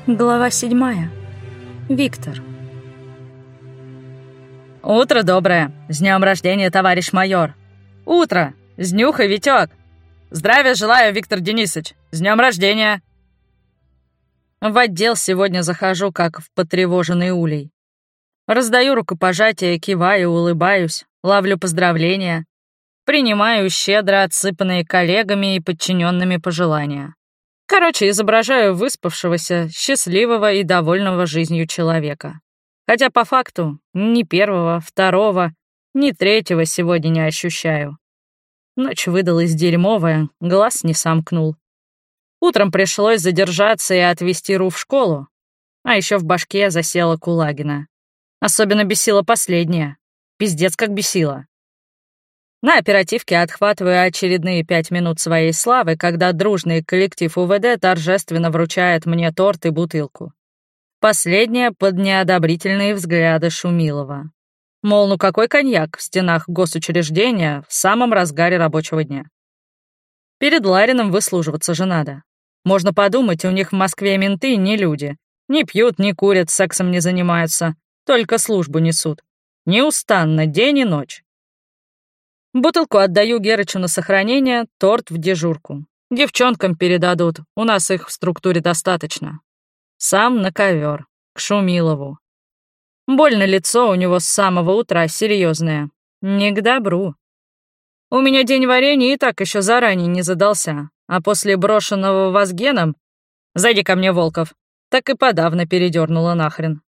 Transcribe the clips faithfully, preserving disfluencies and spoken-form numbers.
Глава седьмая. Виктор. «Утро доброе! С днем рождения, товарищ майор! Утро! С днюхой, Витёк! Здравия желаю, Виктор Денисович! С днем рождения!» В отдел сегодня захожу, как в потревоженный улей. Раздаю рукопожатия, киваю, улыбаюсь, ловлю поздравления, принимаю щедро отсыпанные коллегами и подчиненными пожелания. Короче, изображаю выспавшегося, счастливого и довольного жизнью человека. Хотя по факту ни первого, второго, ни третьего сегодня не ощущаю. Ночь выдалась дерьмовая, глаз не сомкнул. Утром пришлось задержаться и отвезти Ру в школу, а еще в башке засела Кулагина. Особенно бесила последняя. Пиздец как бесила. На оперативке отхватываю очередные пять минут своей славы, когда дружный коллектив УВД торжественно вручает мне торт и бутылку. Последняя под неодобрительные взгляды Шумилова. Мол, ну какой коньяк в стенах госучреждения в самом разгаре рабочего дня? Перед Лариным выслуживаться же надо. Можно подумать, у них в Москве менты не люди. Не пьют, не курят, сексом не занимаются, только службу несут. Неустанно, день и ночь. Бутылку отдаю Герычу на сохранение, торт в дежурку. Девчонкам передадут, у нас их в структуре достаточно. Сам на ковер, к Шумилову. Больно лицо у него с самого утра серьезное. Не к добру. У меня день варенья и так еще заранее не задался, а после брошенного Вазгеном «Зайди ко мне, Волков», так и подавно передернула нахрен.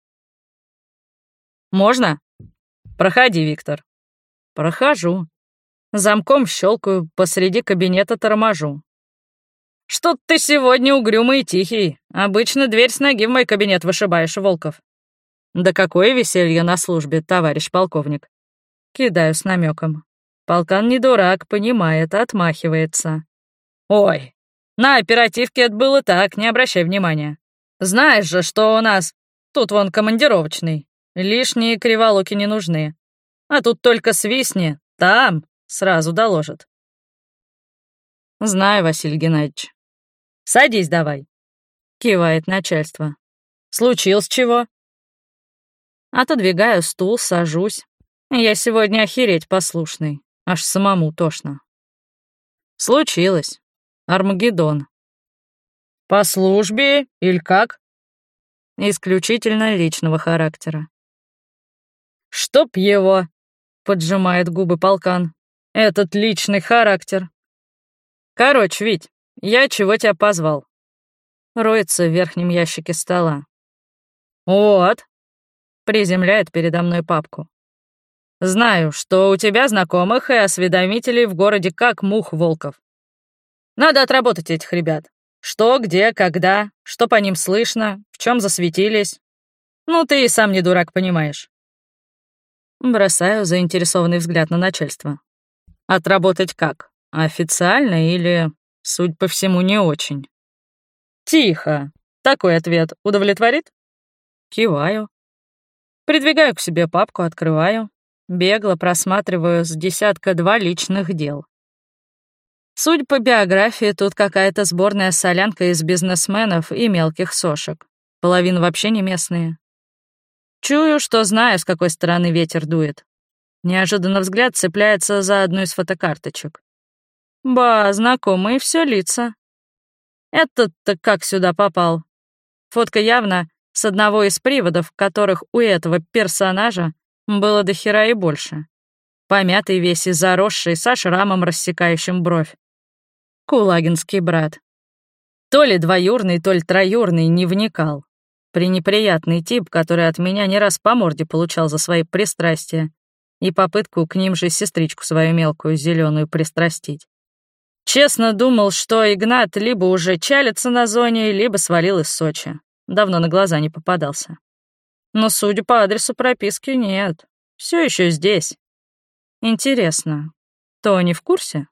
«Можно?» «Проходи, Виктор». Прохожу. Замком щелкаю, посреди кабинета торможу. «Что ты сегодня угрюмый и тихий? Обычно дверь с ноги в мой кабинет вышибаешь, Волков». «Да какое веселье на службе, товарищ полковник». Кидаю с намеком. Полкан не дурак, понимает, отмахивается. «Ой, на оперативке это было так, не обращай внимания. Знаешь же, что у нас тут вон командировочный. Лишние криволоки не нужны. А тут только свистни, там сразу доложат». «Знаю, Василий Геннадьевич». «Садись давай», — кивает начальство. «Случилось чего?» Отодвигаю стул, сажусь. Я сегодня охереть послушный, аж самому тошно. «Случилось. Армагеддон». «По службе или как?» «Исключительно личного характера». «Чтоб его!» — поджимает губы полкан. «Этот личный характер». «Короче, Вить, я чего тебя позвал?» Роется в верхнем ящике стола. «Вот», — приземляет передо мной папку. «Знаю, что у тебя знакомых и осведомителей в городе как мух Волков. Надо отработать этих ребят. Что, где, когда, что по ним слышно, в чем засветились. Ну, ты и сам не дурак, понимаешь». Бросаю заинтересованный взгляд на начальство. Отработать как? Официально или, судя по всему, не очень? Тихо. Такой ответ удовлетворит? Киваю. Придвигаю к себе папку, открываю. Бегло просматриваю с десятка-два личных дел. Судя по биографии, тут какая-то сборная солянка из бизнесменов и мелких сошек. Половина вообще не местные. Чую, что знаю, с какой стороны ветер дует. Неожиданно взгляд цепляется за одну из фотокарточек. Ба, знакомые все лица. Этот-то как сюда попал? Фотка явно с одного из приводов, которых у этого персонажа было до хера и больше. Помятый весь и заросший, со шрамом, рассекающим бровь. Кулагинский брат. То ли двоюрный, то ли троюрный, не вникал. Пренеприятный тип, который от меня не раз по морде получал за свои пристрастия и попытку к ним же сестричку свою мелкую зеленую пристрастить. Честно думал, что Игнат либо уже чалится на зоне, либо свалил из Сочи. Давно на глаза не попадался. Но, судя по адресу прописки, нет. Все еще здесь. Интересно, Тони в курсе?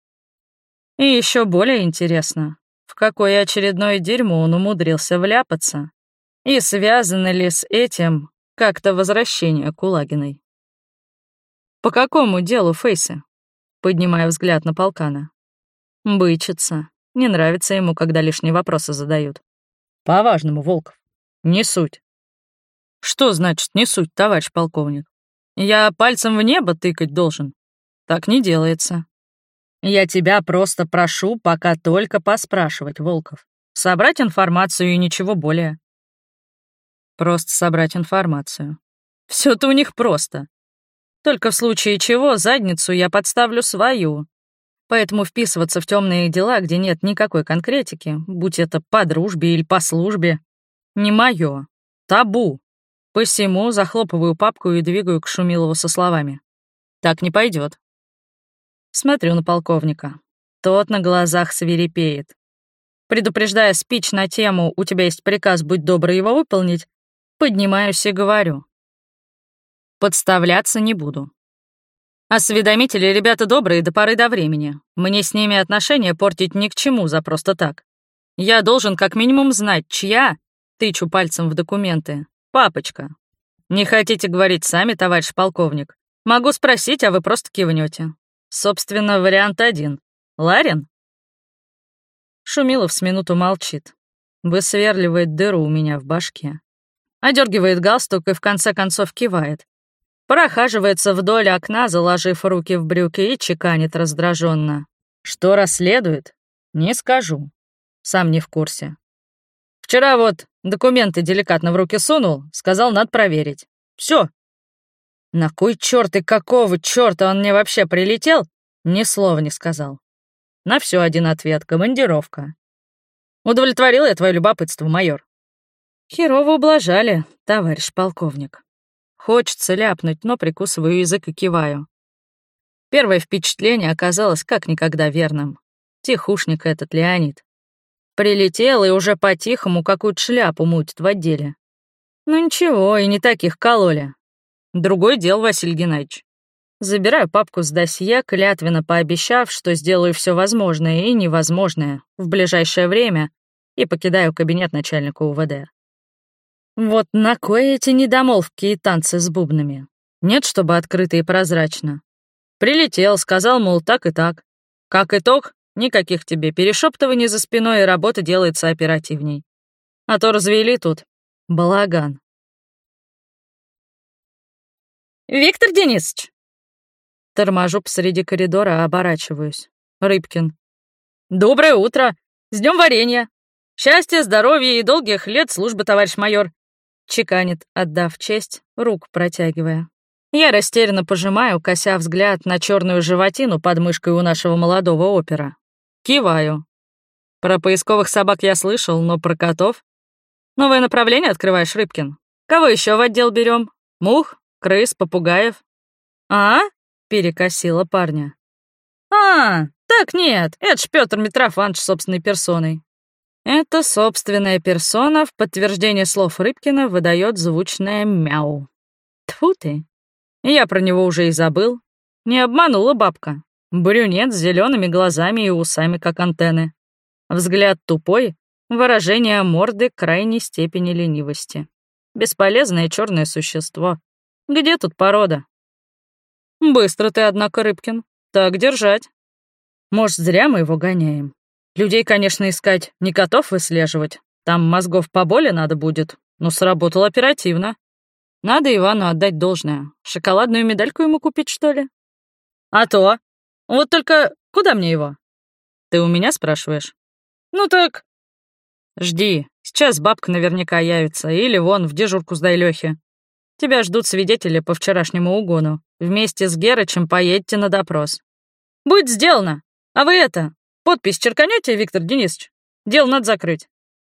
И еще более интересно, в какое очередное дерьмо он умудрился вляпаться, и связано ли с этим как-то возвращение Кулагиной. «По какому делу, Фейсы?» Поднимая взгляд на полкана. Бычится. Не нравится ему, когда лишние вопросы задают. По-важному, Волков. Не суть. Что значит не суть, товарищ полковник? Я пальцем в небо тыкать должен? Так не делается. Я тебя просто прошу пока только поспрашивать, Волков. Собрать информацию и ничего более. Просто собрать информацию. Все-то у них просто. Только в случае чего задницу я подставлю свою. Поэтому вписываться в темные дела, где нет никакой конкретики, будь это по дружбе или по службе, не мое. Табу. Посему захлопываю папку и двигаю к Шумилову со словами. Так не пойдет. Смотрю на полковника. Тот на глазах свирепеет. Предупреждая спич на тему «У тебя есть приказ, будь добр его выполнить», поднимаюсь и говорю. Подставляться не буду. Осведомители — ребята добрые до поры до времени. Мне с ними отношения портить ни к чему за просто так. Я должен как минимум знать, чья, тычу пальцем в документы, папочка. Не хотите говорить сами, товарищ полковник? Могу спросить, а вы просто кивнете. Собственно, вариант один. Ларин? Шумилов с минуту молчит. Высверливает дыру у меня в башке. Одергивает галстук и в конце концов кивает. Прохаживается вдоль окна, заложив руки в брюки, и чеканит раздраженно. Что расследует? Не скажу. Сам не в курсе. Вчера вот документы деликатно в руки сунул, сказал, надо проверить. Все. На кой черт и какого черта он мне вообще прилетел? Ни слова не сказал. На все один ответ — командировка. Удовлетворил я твое любопытство, майор? Херово ублажали, товарищ полковник. Хочется ляпнуть, но прикусываю язык и киваю. Первое впечатление оказалось как никогда верным. Тихушник этот Леонид. Прилетел и уже по-тихому какую-то шляпу мутит в отделе. Ну ничего, и не таких кололи. Другое дело, Василий Геннадьевич. Забираю папку с досье, клятвенно пообещав, что сделаю все возможное и невозможное в ближайшее время, и покидаю кабинет начальника УВД. Вот на кой эти недомолвки и танцы с бубнами? Нет, чтобы открыто и прозрачно. Прилетел, сказал, мол, так и так. Как итог, никаких тебе перешептываний за спиной, и работа делается оперативней. А то развели тут балаган. «Виктор Денисович!» Торможу посреди коридора, оборачиваюсь. Рыбкин. «Доброе утро! С днем варенья! Счастья, здоровья и долгих лет службы, товарищ майор!» Чеканит, отдав честь, рук протягивая. Я растерянно пожимаю, кося взгляд на черную животину под мышкой у нашего молодого опера. Киваю. Про поисковых собак я слышал, но про котов? Новое направление открываешь, Рыбкин? Кого еще в отдел берем? Мух, крыс, попугаев? А? Перекосила парня. А, так нет, это ж Петр Митрофанович собственной персоной. Эта собственная персона в подтверждение слов Рыбкина выдает звучное мяу. Тьфу ты. Я про него уже и забыл. Не обманула бабка. Брюнет с зелеными глазами и усами, как антенны. Взгляд тупой, выражение морды крайней степени ленивости. Бесполезное черное существо. Где тут порода? Быстро ты, однако, Рыбкин. Так держать. Может, зря мы его гоняем. Людей, конечно, искать, не котов выслеживать. Там мозгов поболе надо будет, но сработал оперативно. Надо Ивану отдать должное. Шоколадную медальку ему купить, что ли? А то. Вот только куда мне его? Ты у меня спрашиваешь? Ну так... Жди, сейчас бабка наверняка явится, или вон в дежурку сдай Лёхе. Тебя ждут свидетели по вчерашнему угону. Вместе с Герычем поедете на допрос. Будет сделано. А вы это... Подпись черканете, Виктор Денисович? Дело надо закрыть.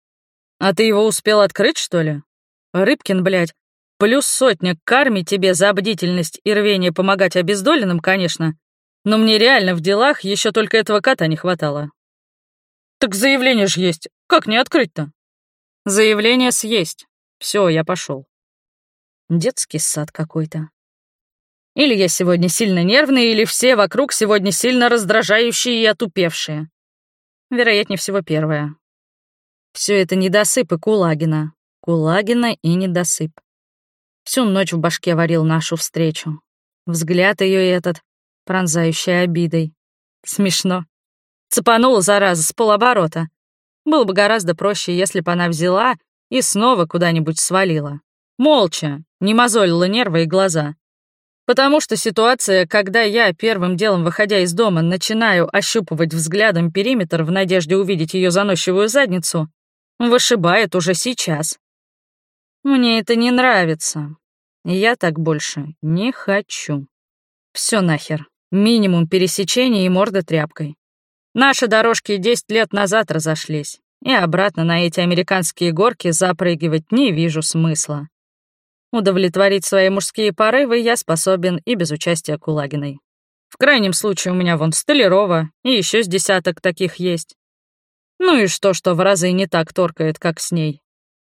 А ты его успел открыть, что ли? Рыбкин, блядь, плюс сотня к карме тебе за бдительность и рвение помогать обездоленным, конечно, но мне реально в делах еще только этого кота не хватало. Так заявление же есть. Как не открыть-то? Заявление съесть. Все, я пошел. Детский сад какой-то. Или я сегодня сильно нервный, или все вокруг сегодня сильно раздражающие и отупевшие. Вероятнее всего, первое. Все это недосып и Кулагина. Кулагина и недосып. Всю ночь в башке варил нашу встречу. Взгляд ее этот, пронзающий обидой. Смешно. Цепанула, зараза, с полоборота. Было бы гораздо проще, если бы она взяла и снова куда-нибудь свалила. Молча, не мозолила нервы и глаза. Потому что ситуация, когда я, первым делом выходя из дома, начинаю ощупывать взглядом периметр в надежде увидеть ее заносчивую задницу, вышибает уже сейчас. Мне это не нравится. И я так больше не хочу. Все нахер. Минимум пересечения и морда тряпкой. Наши дорожки десять лет назад разошлись, и обратно на эти американские горки запрыгивать не вижу смысла. Удовлетворить свои мужские порывы я способен и без участия Кулагиной. В крайнем случае у меня вон Столярова, и еще с десяток таких есть. Ну и что, что в разы не так торкает, как с ней.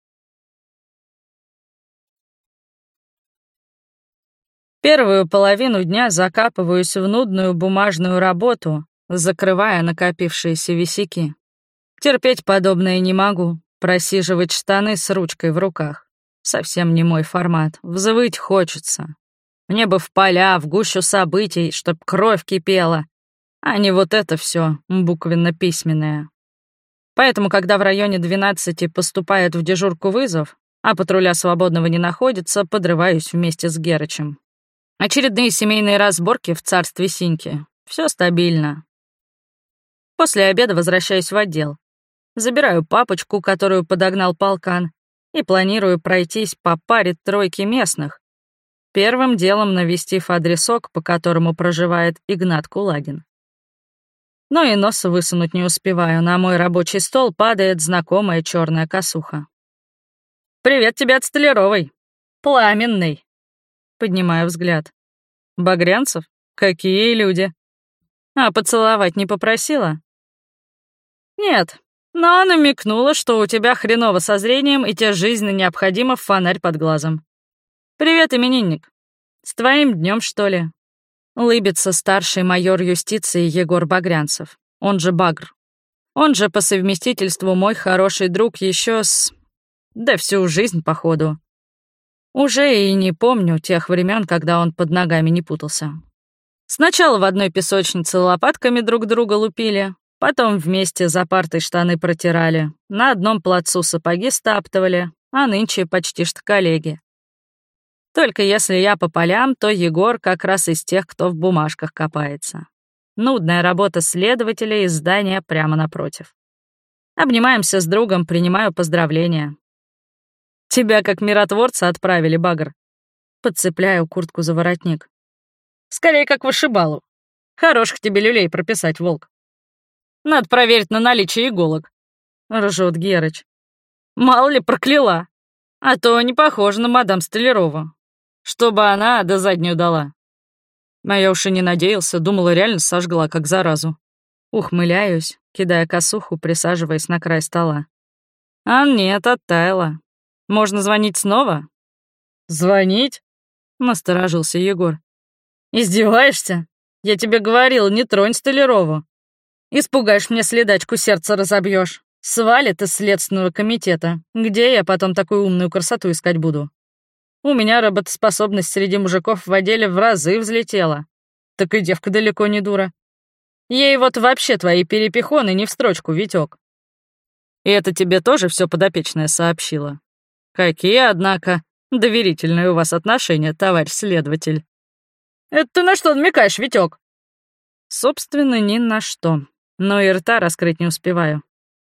Первую половину дня закапываюсь в нудную бумажную работу, закрывая накопившиеся висяки. Терпеть подобное не могу, просиживать штаны с ручкой в руках. Совсем не мой формат, взвыть хочется. Мне бы в поля, в гущу событий, чтоб кровь кипела, а не вот это все буквенно-письменное. Поэтому, когда в районе двенадцати поступает в дежурку вызов, а патруля свободного не находится, подрываюсь вместе с Герычем. Очередные семейные разборки в царстве Синьки. Все стабильно. После обеда возвращаюсь в отдел. Забираю папочку, которую подогнал полкан, и планирую пройтись по паре тройки местных, первым делом навестив адресок, по которому проживает Игнат Кулагин. Но и носа высунуть не успеваю, на мой рабочий стол падает знакомая черная косуха. «Привет тебе от Столяровой. Пламенный!» Поднимаю взгляд. «Багрянцев? Какие люди!» «А поцеловать не попросила?» «Нет, но намекнула, что у тебя хреново со зрением и тебе жизненно необходимо фонарь под глазом. Привет, именинник. С твоим днем, что ли?» Лыбится старший майор юстиции Егор Багрянцев, он же Багр. Он же по совместительству мой хороший друг еще с... да всю жизнь, походу. Уже и не помню тех времен, когда он под ногами не путался. Сначала в одной песочнице лопатками друг друга лупили, потом вместе за партой штаны протирали, на одном плацу сапоги стаптывали, а нынче почти что коллеги. Только если я по полям, то Егор как раз из тех, кто в бумажках копается. Нудная работа следователя из здания прямо напротив. Обнимаемся с другом, принимаю поздравления. «Тебя как миротворца отправили, Багр». Подцепляю куртку за воротник. «Скорее, как вышибалу. Хороших тебе люлей прописать, волк. Надо проверить на наличие иголок», — ржет Герыч. «Мало ли прокляла. А то не похоже на мадам Столярову. Чтобы она до заднюю дала». А я уж и не надеялся, думала, реально сожгла, как заразу. Ухмыляюсь, кидая косуху, присаживаясь на край стола. А нет, оттаяла. Можно звонить снова? «Звонить?» — насторожился Егор. «Издеваешься? Я тебе говорил, не тронь Столярову. Испугаешь мне следачку, сердце разобьешь. Свалит из следственного комитета. Где я потом такую умную красоту искать буду? У меня работоспособность среди мужиков в отделе в разы взлетела. Так и девка далеко не дура. Ей вот вообще твои перепихоны не в строчку, Витёк». «И это тебе тоже все подопечное сообщила? Какие, однако, доверительные у вас отношения, товарищ следователь». «Это ты на что намекаешь, Витёк?» Собственно, ни на что. Но и рта раскрыть не успеваю.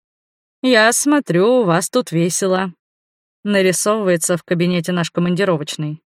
«Я смотрю, у вас тут весело». Нарисовывается в кабинете наш командировочный.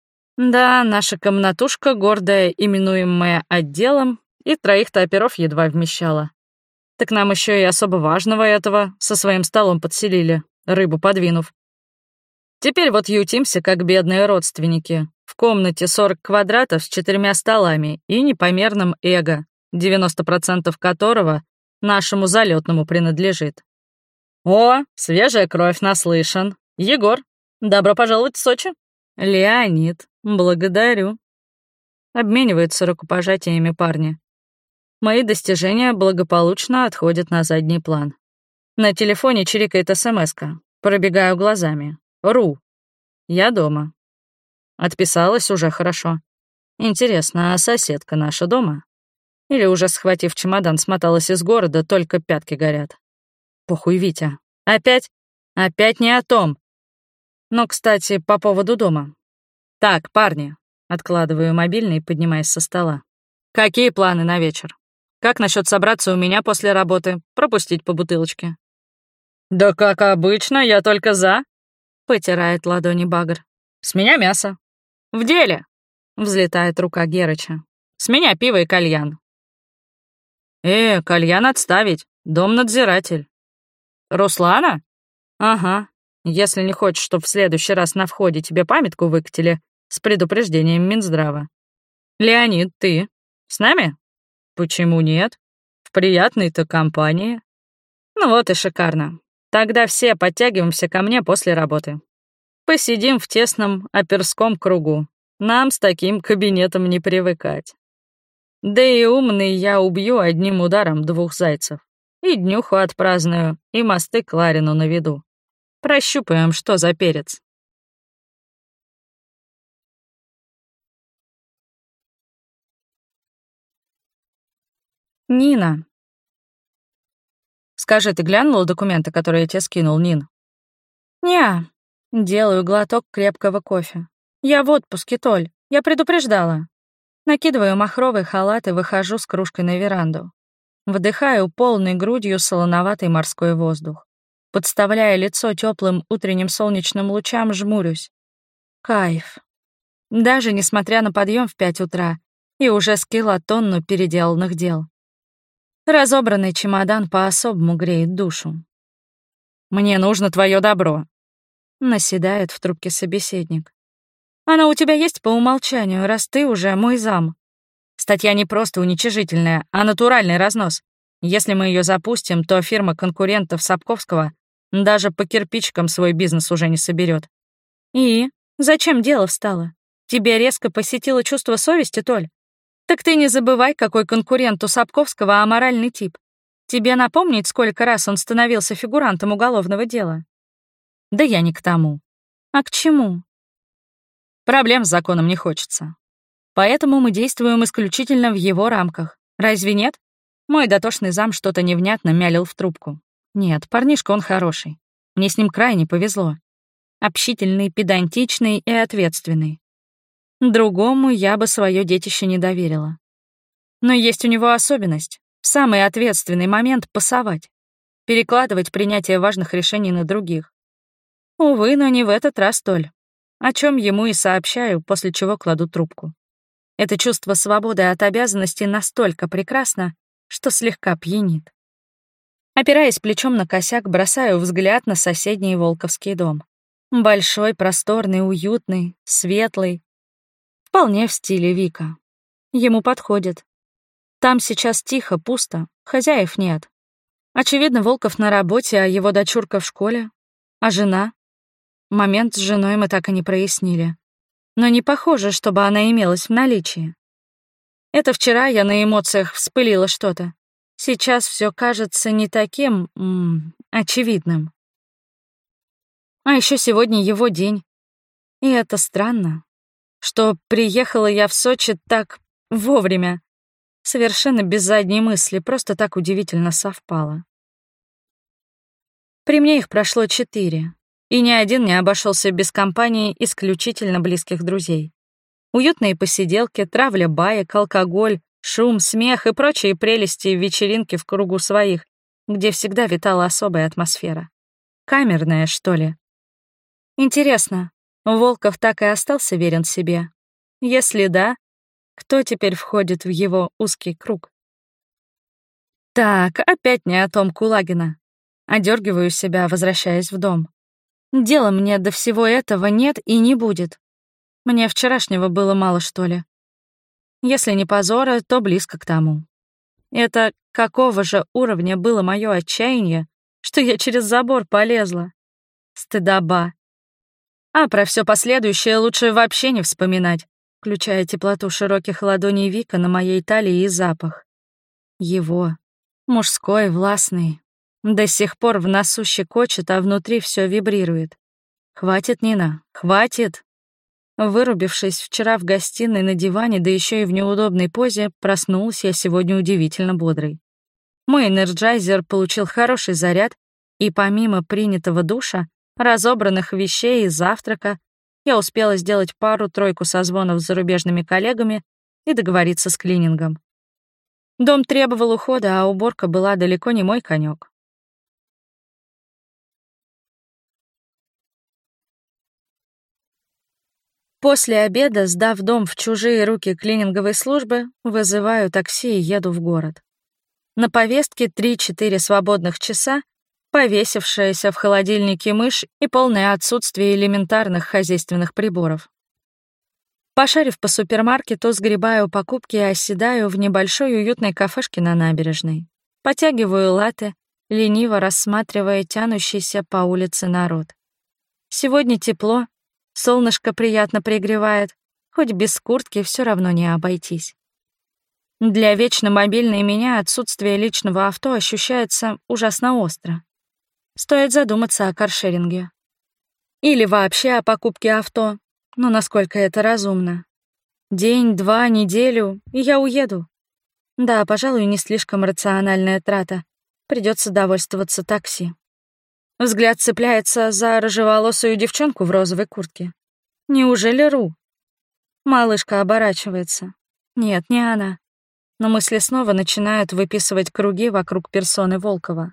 Да, наша комнатушка, гордая, именуемая отделом, и троих-то оперов едва вмещала. Так нам еще и особо важного этого со своим столом подселили, рыбу подвинув. Теперь вот ютимся, как бедные родственники. В комнате сорок квадратов с четырьмя столами и непомерным эго, девяносто процентов которого нашему залетному принадлежит. «О, свежая кровь, наслышан. Егор, добро пожаловать в Сочи». «Леонид, благодарю». Обмениваются рукопожатиями парни. Мои достижения благополучно отходят на задний план. На телефоне чирикает смска. Пробегаю глазами. Ру. Я дома. Отписалась уже хорошо. Интересно, а соседка наша дома? Или уже, схватив чемодан, смоталась из города, только пятки горят? похуй, Витя. Опять? Опять не о том. Но, кстати, по поводу дома. Так, парни, откладываю мобильный, поднимаясь со стола. Какие планы на вечер? Как насчет собраться у меня после работы, пропустить по бутылочке? Да как обычно, я только за. Потирает ладони Багр. С меня мясо. В деле. Взлетает рука Герыча. С меня пиво и кальян. Э, кальян отставить. Дом-надзиратель. Руслана? Ага. Если не хочешь, чтоб в следующий раз на входе тебе памятку выкатили с предупреждением Минздрава. Леонид, ты с нами? Почему нет? В приятной-то компании. Ну вот и шикарно. Тогда все подтягиваемся ко мне после работы. Посидим в тесном оперском кругу. Нам с таким кабинетом не привыкать. Да и умный я убью одним ударом двух зайцев. И днюху отпраздную, и мосты Кларину наведу. Прощупаем, что за перец. Нина. Скажи, ты глянула документы, которые я тебе скинул, Нин? Неа. Делаю глоток крепкого кофе. Я в отпуске, Толь. Я предупреждала. Накидываю махровый халат и выхожу с кружкой на веранду. Вдыхаю полной грудью солоноватый морской воздух. Подставляя лицо теплым утренним солнечным лучам, жмурюсь. Кайф. Даже несмотря на подъем в пять утра и уже с килотонну переделанных дел. Разобранный чемодан по-особому греет душу. «Мне нужно твое добро», — наседает в трубке собеседник. «Оно у тебя есть по умолчанию, раз ты уже мой зам. Статья не просто уничижительная, а натуральный разнос. Если мы ее запустим, то фирма конкурентов Сапковского даже по кирпичикам свой бизнес уже не соберет. И зачем дело встало? Тебе резко посетило чувство совести, Толь? Так ты не забывай, какой конкурент у Сапковского аморальный тип. Тебе напомнить, сколько раз он становился фигурантом уголовного дела? Да я не к тому. А к чему? Проблем с законом не хочется. Поэтому мы действуем исключительно в его рамках. Разве нет? Мой дотошный зам что-то невнятно мялил в трубку. Нет, парнишка он хороший. Мне с ним крайне повезло. Общительный, педантичный и ответственный. Другому я бы свое детище не доверила. Но есть у него особенность — в самый ответственный момент пасовать, перекладывать принятие важных решений на других. Увы, но не в этот раз, Толь. О чем ему и сообщаю, после чего кладу трубку. Это чувство свободы от обязанностей настолько прекрасно, что слегка пьянит. Опираясь плечом на косяк, бросаю взгляд на соседний Волковский дом. Большой, просторный, уютный, светлый. Вполне в стиле Вика. Ему подходит. Там сейчас тихо, пусто, хозяев нет. Очевидно, Волков на работе, а его дочурка в школе. А жена? Момент с женой мы так и не прояснили. Но не похоже, чтобы она имелась в наличии. Это вчера я на эмоциях вспылила что-то. Сейчас все кажется не таким м- очевидным. А еще сегодня его день. И это странно, что приехала я в Сочи так вовремя. Совершенно без задней мысли, просто так удивительно совпало. При мне их прошло четыре, и ни один не обошелся без компании исключительно близких друзей. Уютные посиделки, травля баек, алкоголь, шум, смех и прочие прелести вечеринки в кругу своих, где всегда витала особая атмосфера. Камерная, что ли? Интересно, Волков так и остался верен себе? Если да, кто теперь входит в его узкий круг? Так, опять не о том Кулагина. Одергиваю себя, возвращаясь в дом. Дела мне до всего этого нет и не будет. Мне вчерашнего было мало, что ли. Если не позора, то близко к тому. Это какого же уровня было мое отчаяние, что я через забор полезла? Стыдоба. А про все последующее лучше вообще не вспоминать, включая теплоту широких ладоней Вика на моей талии и запах. Его. Мужской, властный. До сих пор в носу щекочет, а внутри все вибрирует. Хватит, Нина, хватит. Вырубившись вчера в гостиной на диване, да еще и в неудобной позе, проснулась я сегодня удивительно бодрой. Мой энерджайзер получил хороший заряд, И помимо принятого душа, разобранных вещей и завтрака, я успела сделать пару-тройку созвонов с зарубежными коллегами и договориться с клинингом. Дом требовал ухода, а уборка была далеко не мой конек. После обеда, сдав дом в чужие руки клининговой службы, вызываю такси и еду в город. На повестке три-четыре свободных часа, повесившаяся в холодильнике мышь и полное отсутствие элементарных хозяйственных приборов. Пошарив по супермаркету, сгребаю покупки и оседаю в небольшой уютной кафешке на набережной. Потягиваю латте, лениво рассматривая тянущийся по улице народ. Сегодня тепло, солнышко приятно пригревает, хоть без куртки все равно не обойтись. Для вечно мобильной меня отсутствие личного авто ощущается ужасно остро. Стоит задуматься о каршеринге. Или вообще о покупке авто, но насколько это разумно. День, два, неделю, и я уеду. Да, пожалуй, не слишком рациональная трата. Придется довольствоваться такси. Взгляд цепляется за рыжеволосую девчонку в розовой куртке. Неужели Ру? Малышка оборачивается. Нет, не она. Но мысли снова начинают выписывать круги вокруг персоны Волкова.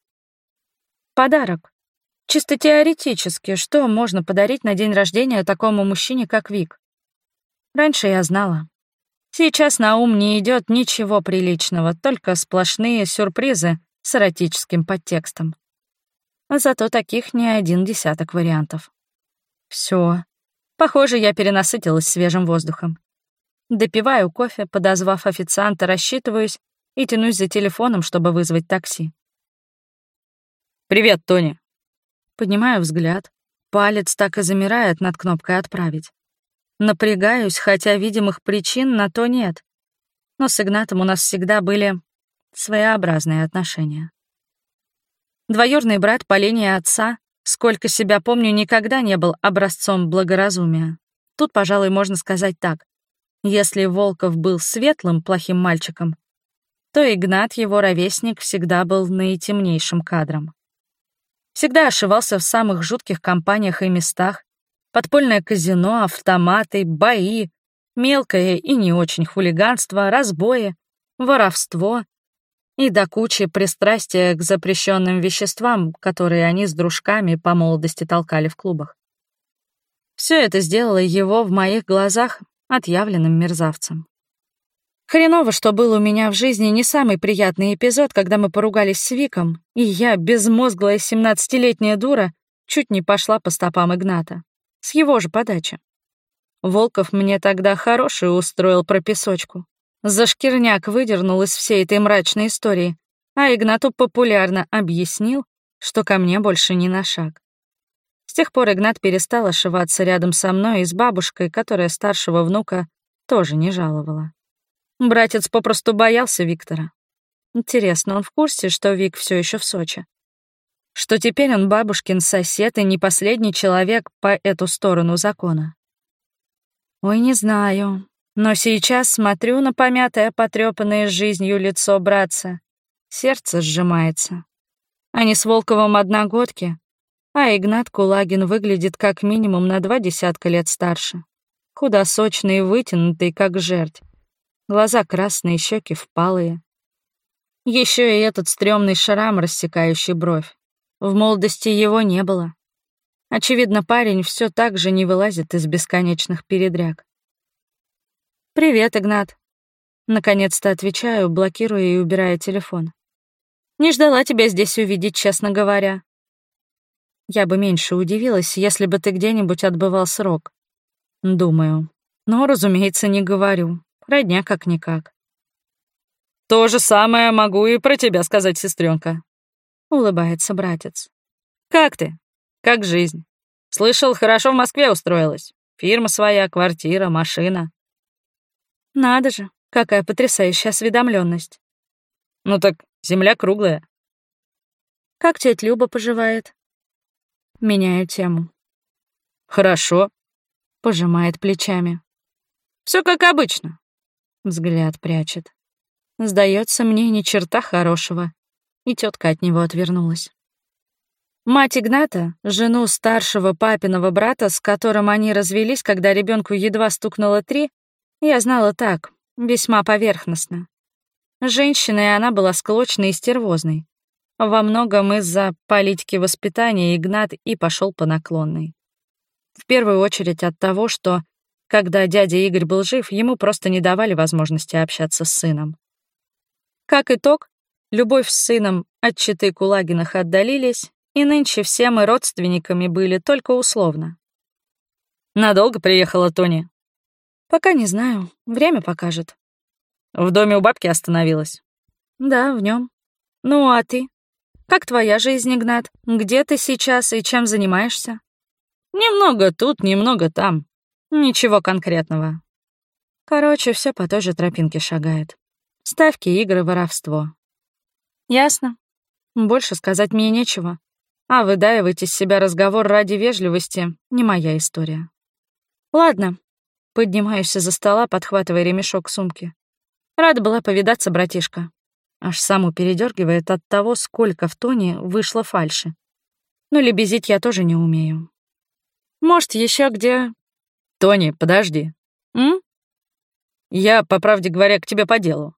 Подарок. Чисто теоретически, что можно подарить на день рождения такому мужчине, как Вик? Раньше я знала. Сейчас на ум не идет ничего приличного, только сплошные сюрпризы с эротическим подтекстом. Зато таких не один десяток вариантов. Все. Похоже, я перенасытилась свежим воздухом. Допиваю кофе, подозвав официанта, рассчитываюсь и тянусь за телефоном, чтобы вызвать такси. «Привет, Тони». Поднимаю взгляд. Палец так и замирает над кнопкой «Отправить». Напрягаюсь, хотя видимых причин на то нет. Но с Игнатом у нас всегда были своеобразные отношения. Двоюродный брат по линии отца, сколько себя помню, никогда не был образцом благоразумия. Тут, пожалуй, можно сказать так. Если Волков был светлым, плохим мальчиком, то Игнат, его ровесник, всегда был наитемнейшим кадром. Всегда ошивался в самых жутких компаниях и местах. Подпольное казино, автоматы, бои, мелкое и не очень хулиганство, разбои, воровство и до кучи пристрастия к запрещенным веществам, которые они с дружками по молодости толкали в клубах. Все это сделало его в моих глазах отъявленным мерзавцем. Хреново, что был у меня в жизни не самый приятный эпизод, когда мы поругались с Виком, и я, безмозглая семнадцатилетняя дура, чуть не пошла по стопам Игната. С его же подачи. Волков мне тогда хорошую устроил прописочку. За шкирняк выдернул из всей этой мрачной истории, а Игнату популярно объяснил, что ко мне больше ни на шаг. С тех пор Игнат перестал ошиваться рядом со мной и с бабушкой, которая старшего внука тоже не жаловала. Братец попросту боялся Виктора. Интересно, он в курсе, что Вик все еще в Сочи? Что теперь он бабушкин сосед и не последний человек по эту сторону закона? Ой, не знаю. Но сейчас смотрю на помятое, потрёпанное жизнью лицо братца. Сердце сжимается. Они с Волковым одногодки, а Игнат Кулагин выглядит как минимум на два десятка лет старше. Худосочный и вытянутый, как жерть. Глаза красные, щеки впалые. Еще и этот стрёмный шрам, рассекающий бровь. В молодости его не было. Очевидно, парень все так же не вылазит из бесконечных передряг. «Привет, Игнат». Наконец-то отвечаю, блокируя и убирая телефон. «Не ждала тебя здесь увидеть, честно говоря. Я бы меньше удивилась, если бы ты где-нибудь отбывал срок. Думаю. Но, разумеется, не говорю. Родня как-никак». «То же самое могу и про тебя сказать, сестренка», — улыбается братец. «Как ты? Как жизнь? Слышал, хорошо в Москве устроилась. Фирма своя, квартира, машина». «Надо же, какая потрясающая осведомленность. «Ну так земля круглая». «Как тетя Люба поживает?» Меняю тему. «Хорошо», — пожимает плечами. Все как обычно». Взгляд прячет. Сдается мне ни черта хорошего. И тетка от него отвернулась. Мать Игната, жену старшего папиного брата, с которым они развелись, когда ребенку едва стукнуло три, я знала так, весьма поверхностно. Женщиной она была склочной и стервозной. Во многом из-за политики воспитания Игнат и пошел по наклонной. В первую очередь от того, что, когда дядя Игорь был жив, ему просто не давали возможности общаться с сыном. Как итог, любовь с сыном от четы Кулагиных отдалились, и нынче все мы родственниками были только условно. «Надолго приехала Тони?» «Пока не знаю, время покажет». «В доме у бабки остановилась?» «Да, в нем. Ну, а ты? Как твоя жизнь, Игнат? Где ты сейчас и чем занимаешься?» «Немного тут, немного там. Ничего конкретного». Короче, все по той же тропинке шагает. Ставки, игры, воровство. Ясно. Больше сказать мне нечего. А выдаивать из себя разговор ради вежливости — не моя история. Ладно. Поднимаюсь из-за стола, подхватывая ремешок сумки. Рада была повидаться, братишка. Аж саму передергивает от того, сколько в тоне вышло фальши. Но лебезить я тоже не умею. Может, еще где... Тони, подожди. М? Я, по правде говоря, к тебе по делу.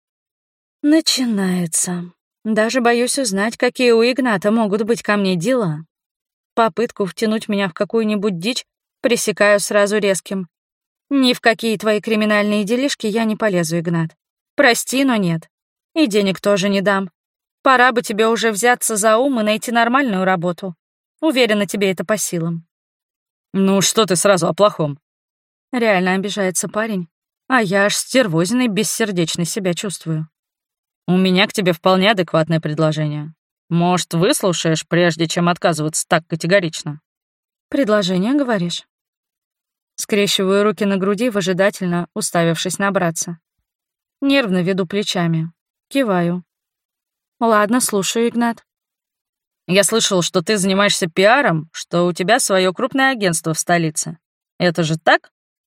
Начинается. Даже боюсь узнать, какие у Игната могут быть ко мне дела. Попытку втянуть меня в какую-нибудь дичь пресекаю сразу резким. Ни в какие твои криминальные делишки я не полезу, Игнат. Прости, но нет. И денег тоже не дам. Пора бы тебе уже взяться за ум и найти нормальную работу. Уверена, тебе это по силам. Ну, что ты сразу о плохом? Реально обижается парень, а я аж стервозиной бессердечной себя чувствую. У меня к тебе вполне адекватное предложение. Может, выслушаешь, прежде чем отказываться так категорично? Предложение, говоришь? Скрещиваю руки на груди, выжидательно уставившись на братца. Нервно веду плечами. Киваю. Ладно, слушаю, Игнат. Я слышал, что ты занимаешься пиаром, что у тебя свое крупное агентство в столице. Это же так?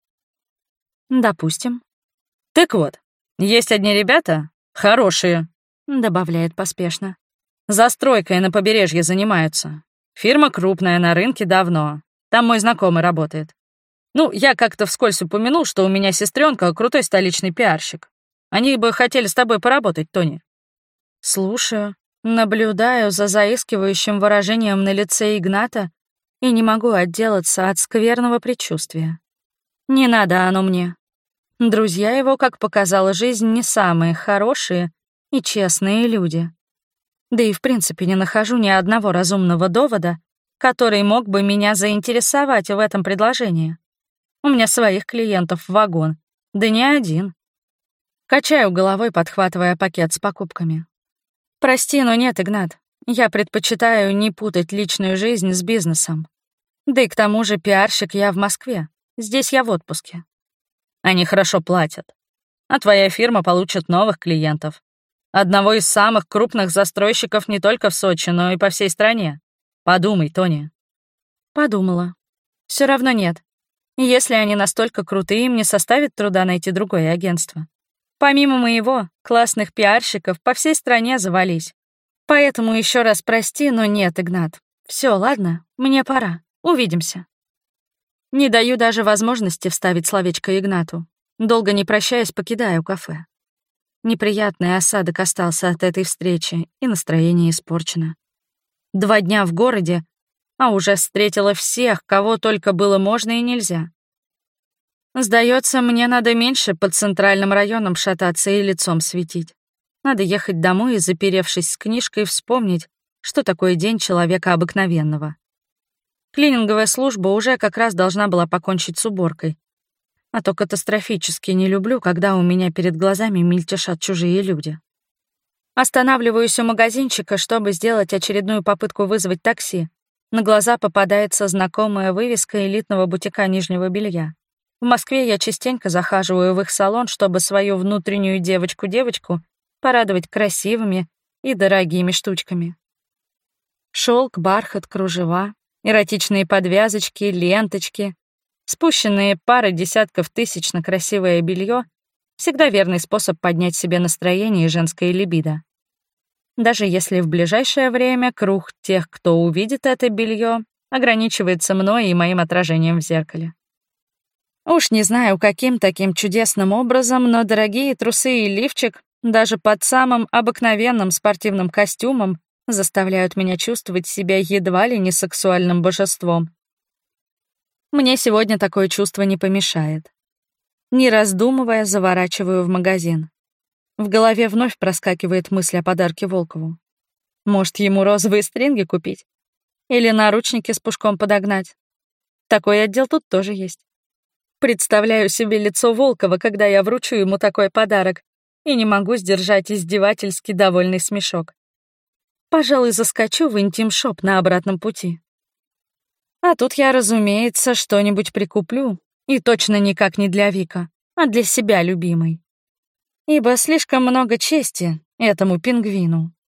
Допустим. Так вот, есть одни ребята, хорошие, добавляет поспешно. Застройкой на побережье занимаются. Фирма крупная, на рынке давно. Там мой знакомый работает. Ну, я как-то вскользь упомянул, что у меня сестренка крутой столичный пиарщик. Они бы хотели с тобой поработать, Тони. Слушаю, наблюдаю за заискивающим выражением на лице Игната и не могу отделаться от скверного предчувствия. Не надо оно мне. Друзья его, как показала жизнь, не самые хорошие и честные люди. Да и в принципе не нахожу ни одного разумного довода, который мог бы меня заинтересовать в этом предложении. У меня своих клиентов в вагон, да не один. Качаю головой, подхватывая пакет с покупками. Прости, но нет, Игнат. Я предпочитаю не путать личную жизнь с бизнесом. Да и к тому же пиарщик я в Москве. Здесь я в отпуске. Они хорошо платят. А твоя фирма получит новых клиентов. Одного из самых крупных застройщиков не только в Сочи, но и по всей стране. Подумай, Тони. Подумала. Все равно нет. Если они настолько крутые, им не составит труда найти другое агентство. Помимо моего, классных пиарщиков по всей стране завались. Поэтому еще раз прости, но нет, Игнат. Все, ладно, мне пора. Увидимся. Не даю даже возможности вставить словечко Игнату. Долго не прощаясь, покидаю кафе. Неприятный осадок остался от этой встречи, и настроение испорчено. Два дня в городе, а уже встретила всех, кого только было можно и нельзя. Сдается, мне надо меньше по центральным районам шататься и лицом светить. Надо ехать домой и, заперевшись с книжкой, вспомнить, что такое день человека обыкновенного. Клининговая служба уже как раз должна была покончить с уборкой. А то катастрофически не люблю, когда у меня перед глазами мельтешат чужие люди. Останавливаюсь у магазинчика, чтобы сделать очередную попытку вызвать такси. На глаза попадается знакомая вывеска элитного бутика нижнего белья. В Москве я частенько захаживаю в их салон, чтобы свою внутреннюю девочку-девочку порадовать красивыми и дорогими штучками. Шелк, бархат, кружева, эротичные подвязочки, ленточки, спущенные пары десятков тысяч на красивое белье — всегда верный способ поднять себе настроение и женское либидо. даже если в ближайшее время круг тех, кто увидит это белье, ограничивается мной и моим отражением в зеркале. Уж не знаю, каким таким чудесным образом, но дорогие трусы и лифчик даже под самым обыкновенным спортивным костюмом заставляют меня чувствовать себя едва ли не сексуальным божеством. Мне сегодня такое чувство не помешает. Не раздумывая, заворачиваю в магазин. В голове вновь проскакивает мысль о подарке Волкову. Может, ему розовые стринги купить? Или наручники с пушком подогнать? Такой отдел тут тоже есть. Представляю себе лицо Волкова, когда я вручу ему такой подарок, и не могу сдержать издевательски довольный смешок. Пожалуй, заскочу в интим-шоп на обратном пути. А тут я, разумеется, что-нибудь прикуплю, и точно никак не для Вика, а для себя любимой. Ибо слишком много чести этому пингвину.